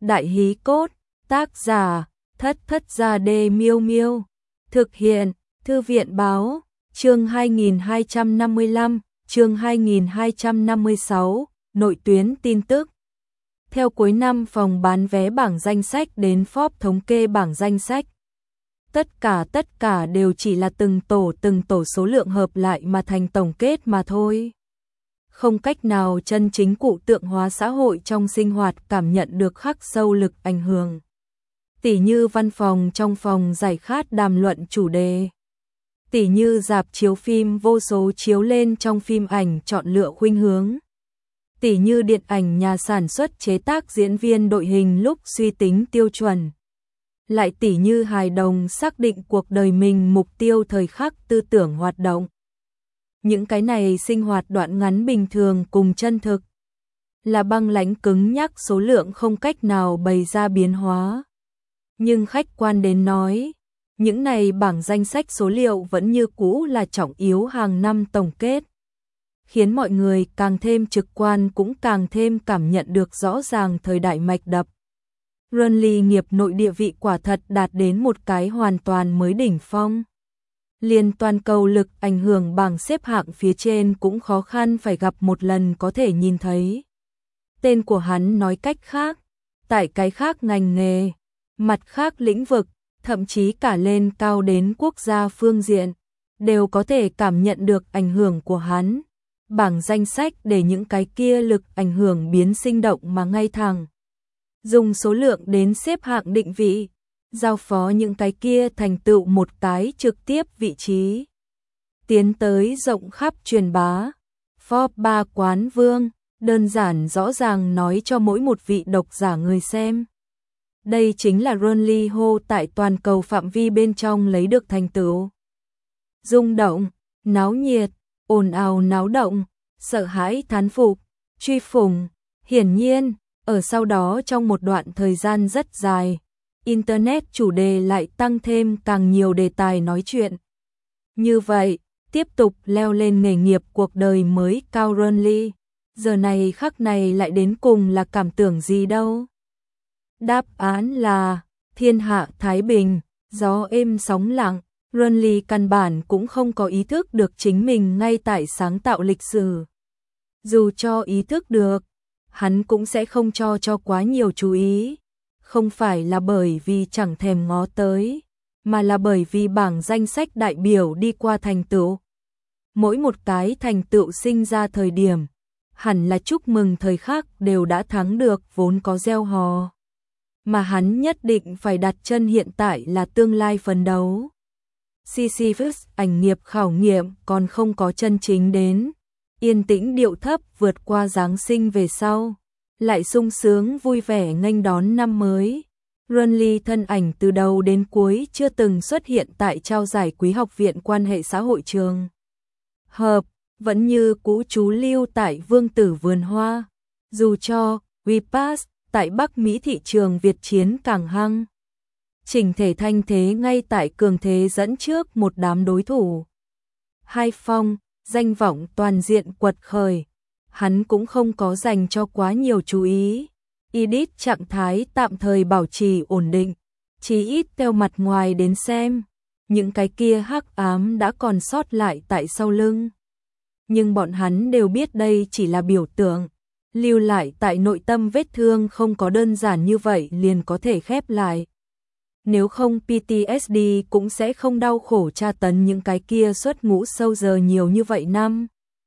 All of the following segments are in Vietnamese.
Đại Hí Cốt, tác giả, Thất Gia Đê Miêu Miêu, thực hiện, Thư viện báo, chương 2255, chương 2256, nội tuyến tin tức. Theo cuối năm phòng bán vé bảng danh sách đến Forbes thống kê bảng danh sách. Tất cả đều chỉ là từng tổ số lượng hợp lại mà thành tổng kết mà thôi. Không cách nào chân chính cụ tượng hóa xã hội trong sinh hoạt, cảm nhận được khắc sâu lực ảnh hưởng. Tỉ như văn phòng trong phòng giải khát đàm luận chủ đề. Tỉ như rạp chiếu phim vô số chiếu lên trong phim ảnh chọn lựa khuynh hướng. Tỉ như điện ảnh nhà sản xuất chế tác diễn viên đội hình lúc suy tính tiêu chuẩn. Lại tỉ như hài đồng xác định cuộc đời mình mục tiêu thời khắc tư tưởng hoạt động. Những cái này sinh hoạt đoạn ngắn bình thường cùng chân thực. Là băng lãnh cứng nhắc, số lượng không cách nào bày ra biến hóa. Nhưng khách quan đến nói, những này bảng danh sách số liệu vẫn như cũ là trọng yếu hàng năm tổng kết. Khiến mọi người càng thêm trực quan, cũng càng thêm cảm nhận được rõ ràng thời đại mạch đập. Runly nghiệp nội địa vị quả thật đạt đến một cái hoàn toàn mới đỉnh phong. Liên toàn cầu lực ảnh hưởng bảng xếp hạng phía trên cũng khó khăn phải gặp một lần có thể nhìn thấy. Tên của hắn, nói cách khác, tại cái khác ngành nghề, mặt khác lĩnh vực, thậm chí cả lên cao đến quốc gia phương diện, đều có thể cảm nhận được ảnh hưởng của hắn. Bảng danh sách để những cái kia lực ảnh hưởng biến sinh động mà ngay thẳng. Dùng số lượng đến xếp hạng định vị, giao phó những cái kia thành tựu một cái trực tiếp vị trí. Tiến tới rộng khắp truyền bá. Forbes 3 quán vương, đơn giản rõ ràng nói cho mỗi một vị độc giả người xem. Đây chính là Runly hô tại toàn cầu phạm vi bên trong lấy được thành tựu. Rung động, náo nhiệt, ồn ào náo động, sợ hãi thán phục, truy phủng. Hiển nhiên, ở sau đó trong một đoạn thời gian rất dài, Internet chủ đề lại tăng thêm càng nhiều đề tài nói chuyện. Như vậy, tiếp tục leo lên nghề nghiệp cuộc đời mới cao Runly. Giờ này khắc này lại đến cùng là cảm tưởng gì đâu? Đáp án là thiên hạ thái bình, gió êm sóng lặng. Runly căn bản cũng không có ý thức được chính mình ngay tại sáng tạo lịch sử. Dù cho ý thức được, hắn cũng sẽ không cho quá nhiều chú ý. Không phải là bởi vì chẳng thèm ngó tới, mà là bởi vì bảng danh sách đại biểu đi qua thành tựu. Mỗi một cái thành tựu sinh ra thời điểm, hẳn là chúc mừng thời khắc đều đã thắng được vốn có gieo hò. Mà hắn nhất định phải đặt chân hiện tại là tương lai phấn đấu. Sisyphus ảnh nghiệp khảo nghiệm còn không có chân chính đến. Yên tĩnh điệu thấp vượt qua Giáng sinh về sau. Lại sung sướng vui vẻ nghênh đón năm mới. Runly thân ảnh từ đầu đến cuối chưa từng xuất hiện tại trao giải quý học viện quan hệ xã hội trường hợp, vẫn như cũ trú lưu tại Vương Tử Vườn Hoa. Dù cho WePass tại Bắc Mỹ thị trường Việt chiến càng hăng, chỉnh thể thanh thế ngay tại cường thế dẫn trước một đám đối thủ. Hai Phong, danh vọng toàn diện quật khởi, hắn cũng không có dành cho quá nhiều chú ý. Edit trạng thái tạm thời bảo trì ổn định, chỉ ít theo mặt ngoài đến xem, những cái kia hắc ám đã còn sót lại tại sau lưng. Nhưng bọn hắn đều biết đây chỉ là biểu tượng, lưu lại tại nội tâm vết thương không có đơn giản như vậy liền có thể khép lại. Nếu không PTSD cũng sẽ không đau khổ tra tấn những cái kia xuất ngũ sâu giờ nhiều như vậy năm.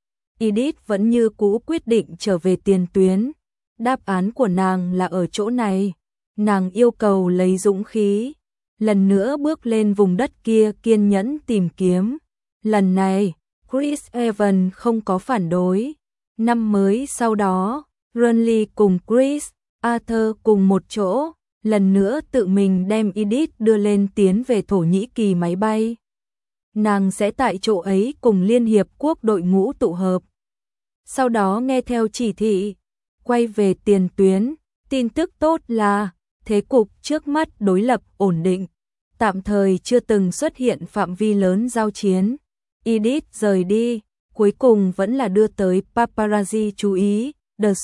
Edith vẫn như cũ quyết định trở về tiền tuyến. Đáp án của nàng là ở chỗ này. Nàng yêu cầu lấy dũng khí, lần nữa bước lên vùng đất kia kiên nhẫn tìm kiếm. Lần này, Chris Evans không có phản đối. Năm mới sau đó, Runly cùng Chris Arthur cùng một chỗ, lần nữa tự mình đem Edith đưa lên tiến về Thổ Nhĩ Kỳ máy bay. Nàng sẽ tại chỗ ấy cùng Liên Hiệp Quốc đội ngũ tụ hợp. Sau đó nghe theo chỉ thị, quay về tiền tuyến. Tin tức tốt là, thế cục trước mắt đối lập ổn định, tạm thời chưa từng xuất hiện phạm vi lớn giao chiến. Edith rời đi, cuối cùng vẫn là đưa tới paparazzi chú ý. The Sun,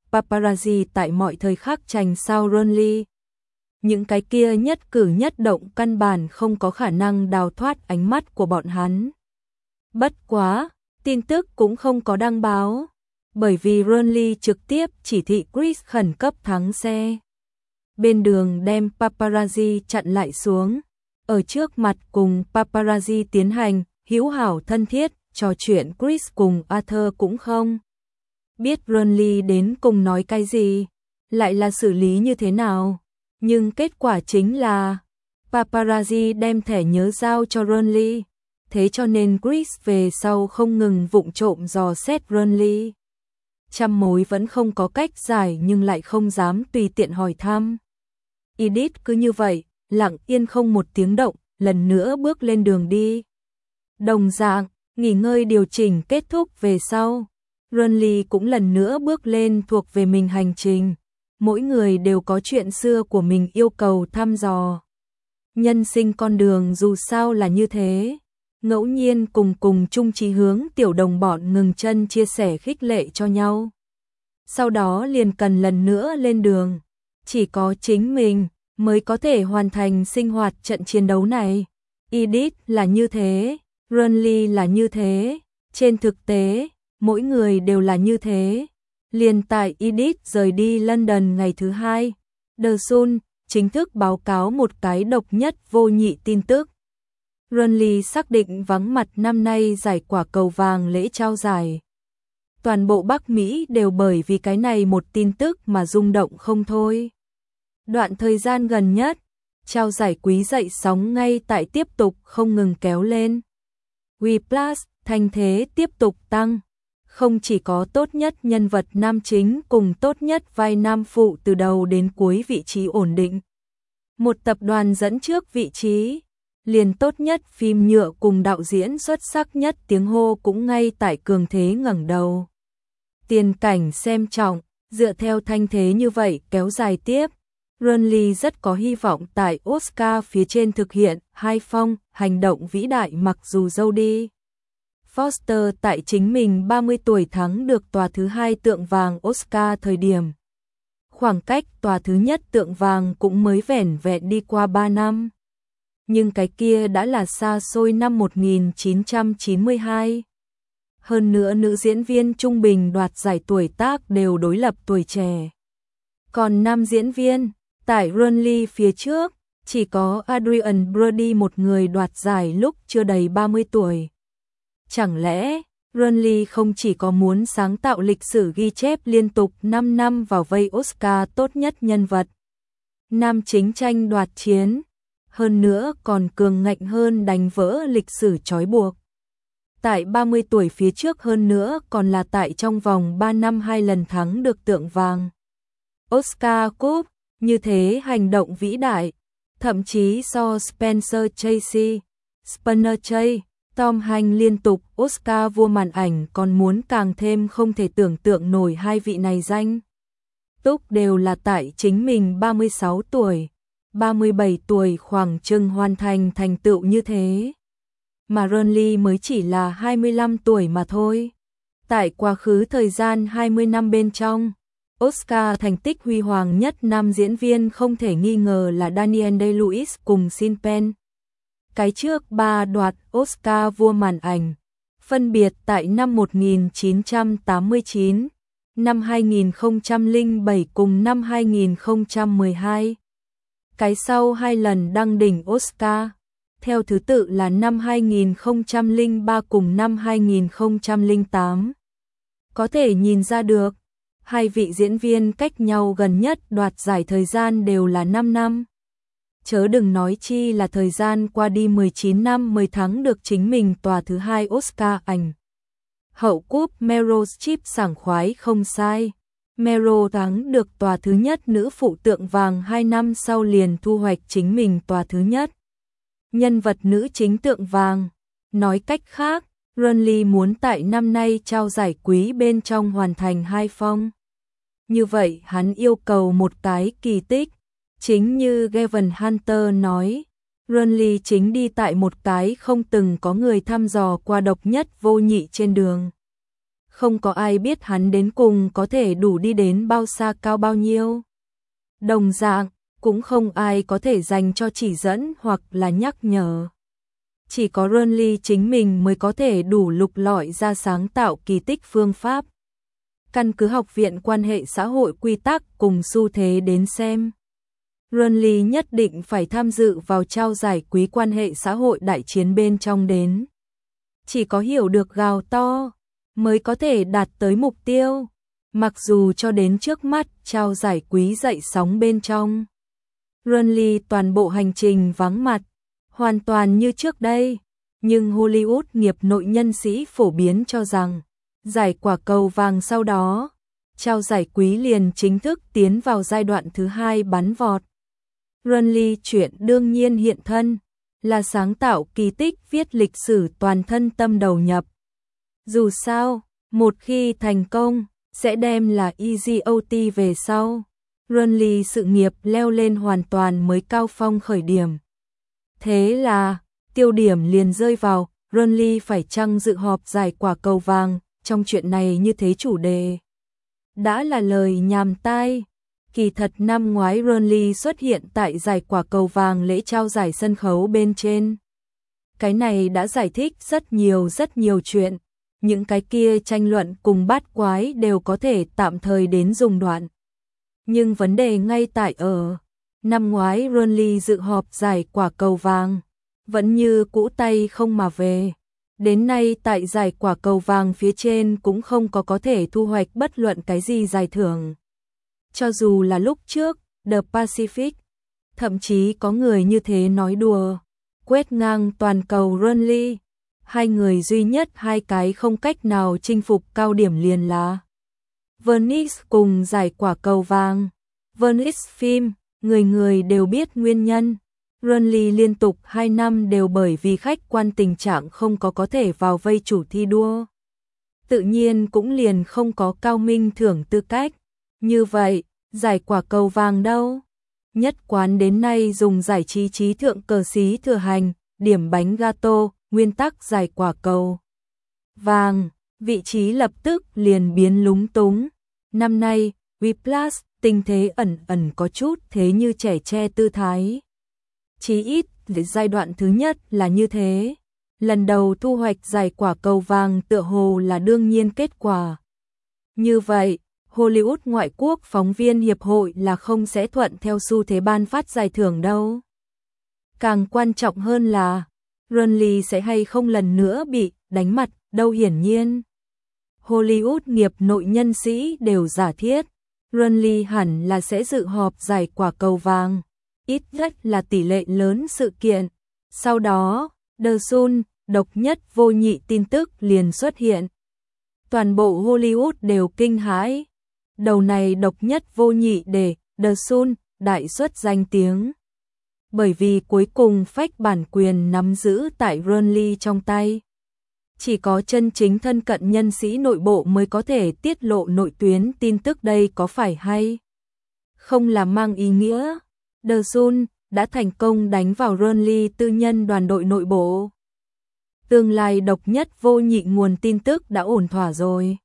paparazzi tại mọi thời khắc trành sao Ronly. Những cái kia nhất cử nhất động căn bản không có khả năng đào thoát ánh mắt của bọn hắn. Bất quá, tin tức cũng không có đăng báo, bởi vì Ronly trực tiếp chỉ thị Chris khẩn cấp thắng xe. Bên đường đem paparazzi chặn lại xuống, ở trước mặt cùng paparazzi tiến hành hữu hảo thân thiết, trò chuyện. Chris cùng Arthur cũng không biết Ronly đến cùng nói cái gì, lại là xử lý như thế nào. Nhưng kết quả chính là paparazzi đem thẻ nhớ giao cho Ronly, thế cho nên Chris về sau không ngừng vụng trộm dò xét Ronly. Trăm mối vẫn không có cách giải nhưng lại không dám tùy tiện hỏi thăm. Edith cứ như vậy, lặng yên không một tiếng động, lần nữa bước lên đường đi. Đồng dạng, nghỉ ngơi điều chỉnh kết thúc về sau, Ronly cũng lần nữa bước lên thuộc về mình hành trình. Mỗi người đều có chuyện xưa của mình yêu cầu thăm dò. Nhân sinh con đường dù sao là như thế. Ngẫu nhiên cùng chung chí hướng tiểu đồng bọn ngừng chân chia sẻ khích lệ cho nhau. Sau đó liền cần lần nữa lên đường. Chỉ có chính mình mới có thể hoàn thành sinh hoạt trận chiến đấu này. Edith là như thế, Ronly là như thế. Trên thực tế, mỗi người đều là như thế. Liền tại Edith rời đi London ngày thứ hai, The Sun chính thức báo cáo một cái độc nhất vô nhị tin tức. Ronly xác định vắng mặt năm nay giải quả cầu vàng lễ trao giải. Toàn bộ Bắc Mỹ đều bởi vì cái này một tin tức mà rung động không thôi. Đoạn thời gian gần nhất, trao giải quý dậy sóng ngay tại tiếp tục không ngừng kéo lên. W+ thanh thế tiếp tục tăng. Không chỉ có tốt nhất nhân vật nam chính cùng tốt nhất vai nam phụ từ đầu đến cuối vị trí ổn định. Một tập đoàn dẫn trước vị trí, liền tốt nhất phim nhựa cùng đạo diễn xuất sắc nhất tiếng hô cũng ngay tại cường thế ngẩng đầu. Tiền cảnh xem trọng, dựa theo thanh thế như vậy kéo dài tiếp, Ronly rất có hy vọng tại Oscar phía trên thực hiện hai phong hành động vĩ đại. Mặc dù Jodie Foster tại chính mình 30 tuổi thắng được tòa thứ hai tượng vàng Oscar thời điểm. Khoảng cách tòa thứ nhất tượng vàng cũng mới vẻn vẹn đi qua 3 năm. Nhưng cái kia đã là xa xôi năm 1992. Hơn nữa nữ diễn viên trung bình đoạt giải tuổi tác đều đối lập tuổi trẻ. Còn nam diễn viên, tại Ronly phía trước, chỉ có Adrian Brody một người đoạt giải lúc chưa đầy 30 tuổi. Chẳng lẽ, Ronly không chỉ có muốn sáng tạo lịch sử ghi chép liên tục 5 năm vào vây Oscar tốt nhất nhân vật nam chính tranh đoạt chiến, hơn nữa còn cường ngạnh hơn đánh vỡ lịch sử trói buộc. Tại 30 tuổi phía trước hơn nữa còn là tại trong vòng 3 năm 2 lần thắng được tượng vàng Oscar Cup, như thế hành động vĩ đại, thậm chí so Spencer Tracy, Spencer Tracy, Tom Hanks liên tục Oscar vua màn ảnh còn muốn càng thêm không thể tưởng tượng nổi. Hai vị này danh túc đều là tại chính mình 36 tuổi, 37 tuổi khoảng chừng hoàn thành thành tựu như thế. Mà Ronly mới chỉ là 25 tuổi mà thôi. Tại quá khứ thời gian 20 năm bên trong, Oscar thành tích huy hoàng nhất nam diễn viên không thể nghi ngờ là Daniel Day-Lewis cùng Sean Penn. Cái trước ba đoạt Oscar vua màn ảnh, phân biệt tại năm 1989, năm 2007 cùng năm 2012. Cái sau hai lần đăng đỉnh Oscar, theo thứ tự là năm 2003 cùng năm 2008. Có thể nhìn ra được, hai vị diễn viên cách nhau gần nhất đoạt giải thời gian đều là 5 năm. Chớ đừng nói chi là thời gian qua đi 19 năm mới thắng được chính mình tòa thứ hai Oscar ảnh. Hậu cúp Meryl Streep sảng khoái không sai. Meryl thắng được tòa thứ nhất nữ phụ tượng vàng 2 năm sau liền thu hoạch chính mình tòa thứ nhất nhân vật nữ chính tượng vàng. Nói cách khác, Ronly muốn tại năm nay trao giải quý bên trong hoàn thành 2 phong. Như vậy hắn yêu cầu một cái kỳ tích. Chính như Gavin Hunter nói, Ronly chính đi tại một cái không từng có người thăm dò qua độc nhất vô nhị trên đường. Không có ai biết hắn đến cùng có thể đủ đi đến bao xa cao bao nhiêu. Đồng dạng, cũng không ai có thể dành cho chỉ dẫn hoặc là nhắc nhở. Chỉ có Renly chính mình mới có thể đủ lục lọi ra sáng tạo kỳ tích phương pháp. Căn cứ học viện quan hệ xã hội quy tắc cùng xu thế đến xem. Renly nhất định phải tham dự vào trao giải quý quan hệ xã hội đại chiến bên trong đến. Chỉ có hiểu được gào to mới có thể đạt tới mục tiêu. Mặc dù cho đến trước mắt trao giải quý dậy sóng bên trong. Renly toàn bộ hành trình vắng mặt, hoàn toàn như trước đây. Nhưng Hollywood nghiệp nội nhân sĩ phổ biến cho rằng, giải quả cầu vàng sau đó, trao giải quý liền chính thức tiến vào giai đoạn thứ 2 bắn vọt. Renly chuyện đương nhiên hiện thân, là sáng tạo kỳ tích viết lịch sử toàn thân tâm đầu nhập. Dù sao, một khi thành công, sẽ đem là Easy OT về sau. Renly sự nghiệp leo lên hoàn toàn mới cao phong khởi điểm. Thế là, tiêu điểm liền rơi vào, Renly phải chăng dự họp giải quả cầu vàng, trong chuyện này như thế chủ đề. Đã là lời nhàm tai. Kỳ thật năm ngoái Renly xuất hiện tại giải quả cầu vàng lễ trao giải sân khấu bên trên. Cái này đã giải thích rất nhiều chuyện. Những cái kia tranh luận cùng bát quái đều có thể tạm thời đến dùng đoạn. Nhưng vấn đề ngay tại ở, năm ngoái Renly dự họp giải quả cầu vàng, vẫn như cũ tay không mà về. Đến nay tại giải quả cầu vàng phía trên cũng không có thể thu hoạch bất luận cái gì giải thưởng. Cho dù là lúc trước, The Pacific, thậm chí có người như thế nói đùa, quét ngang toàn cầu Renly. Hai người duy nhất hai cái không cách nào chinh phục cao điểm liền là Venice cùng giải quả cầu vàng. Venice phim, người đều biết nguyên nhân. Renly liên tục 2 năm đều bởi vì khách quan tình trạng không có thể vào vây chủ thi đua. Tự nhiên cũng liền không có cao minh thưởng tư cách. Như vậy, giải quả cầu vàng đâu? Nhất quán đến nay dùng giải trí trí thượng cờ xí thừa hành, điểm bánh gato, nguyên tắc giải quả cầu vàng, vị trí lập tức liền biến lúng túng. Năm nay, Whiplash, tình thế ẩn có chút thế như trẻ tre tư thái. Chí ít, giai đoạn thứ nhất là như thế. Lần đầu thu hoạch giải quả cầu vàng tựa hồ là đương nhiên kết quả. Như vậy, Hollywood ngoại quốc phóng viên hiệp hội là không sẽ thuận theo xu thế ban phát giải thưởng đâu. Càng quan trọng hơn là, Renly sẽ hay không lần nữa bị đánh mặt đâu hiển nhiên. Hollywood nghiệp nội nhân sĩ đều giả thiết, Renly hẳn là sẽ dự họp giải quả cầu vàng, ít nhất là tỷ lệ lớn sự kiện. Sau đó, The Sun, độc nhất vô nhị tin tức liền xuất hiện. Toàn bộ Hollywood đều kinh hãi. Đầu này độc nhất vô nhị để The Sun đại xuất danh tiếng. Bởi vì cuối cùng phách bản quyền nắm giữ tại Renly trong tay. Chỉ có chân chính thân cận nhân sĩ nội bộ mới có thể tiết lộ nội tuyến tin tức, đây có phải hay không là mang ý nghĩa The Sun đã thành công đánh vào Renly tư nhân đoàn đội nội bộ. Tương lai độc nhất vô nhị nguồn tin tức đã ổn thỏa rồi.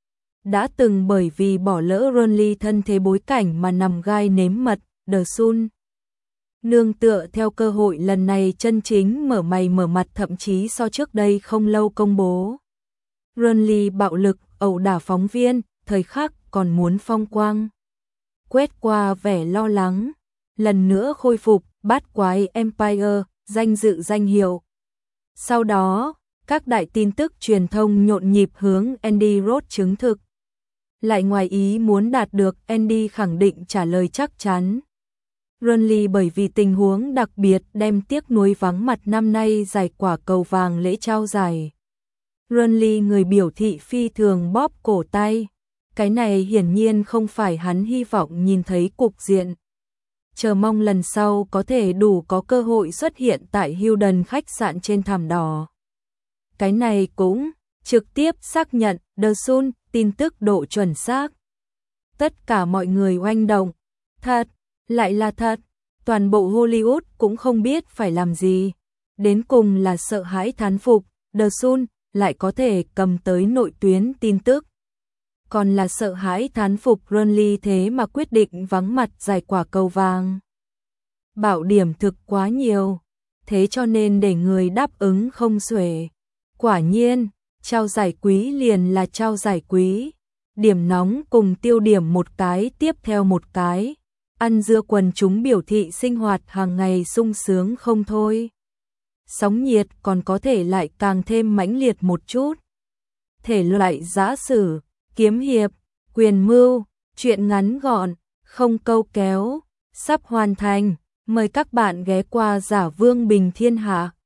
Đã từng bởi vì bỏ lỡ Renly thân thế bối cảnh mà nằm gai nếm mật, The Sun nương tựa theo cơ hội lần này chân chính mở mày mở mặt, thậm chí so trước đây không lâu công bố. Renly bạo lực, ẩu đả phóng viên, thời khắc còn muốn phong quang. Quét qua vẻ lo lắng, lần nữa khôi phục bát quái Empire, danh dự danh hiệu. Sau đó, các đại tin tức truyền thông nhộn nhịp hướng Andy Roth chứng thực. Lại ngoài ý muốn đạt được Andy khẳng định trả lời chắc chắn. Renly bởi vì tình huống đặc biệt đem tiếc nuối vắng mặt năm nay giải quả cầu vàng lễ trao giải. Renly người biểu thị phi thường bóp cổ tay. Cái này hiển nhiên không phải hắn hy vọng nhìn thấy cục diện. Chờ mong lần sau có thể đủ có cơ hội xuất hiện tại Hilton khách sạn trên thảm đỏ. Cái này cũng trực tiếp xác nhận The Sun tin tức độ chuẩn xác. Tất cả mọi người oanh động. Thật, lại là thật. Toàn bộ Hollywood cũng không biết phải làm gì. Đến cùng là sợ hãi thán phục. The Sun lại có thể cầm tới nội tuyến tin tức. Còn là sợ hãi thán phục Burnley thế mà quyết định vắng mặt giải quả cầu vàng. Bảo điểm thực quá nhiều, thế cho nên để người đáp ứng không xuể. Quả nhiên, trao giải quý liền là trao giải quý. Điểm nóng cùng tiêu điểm một cái tiếp theo một cái. Ăn dưa quần chúng biểu thị sinh hoạt hàng ngày sung sướng không thôi. Sóng nhiệt còn có thể lại càng thêm mãnh liệt một chút. Thể loại giã sử, kiếm hiệp, quyền mưu, truyện ngắn gọn, không câu kéo, sắp hoàn thành. Mời các bạn ghé qua Giả Vương Bình Thiên Hạ.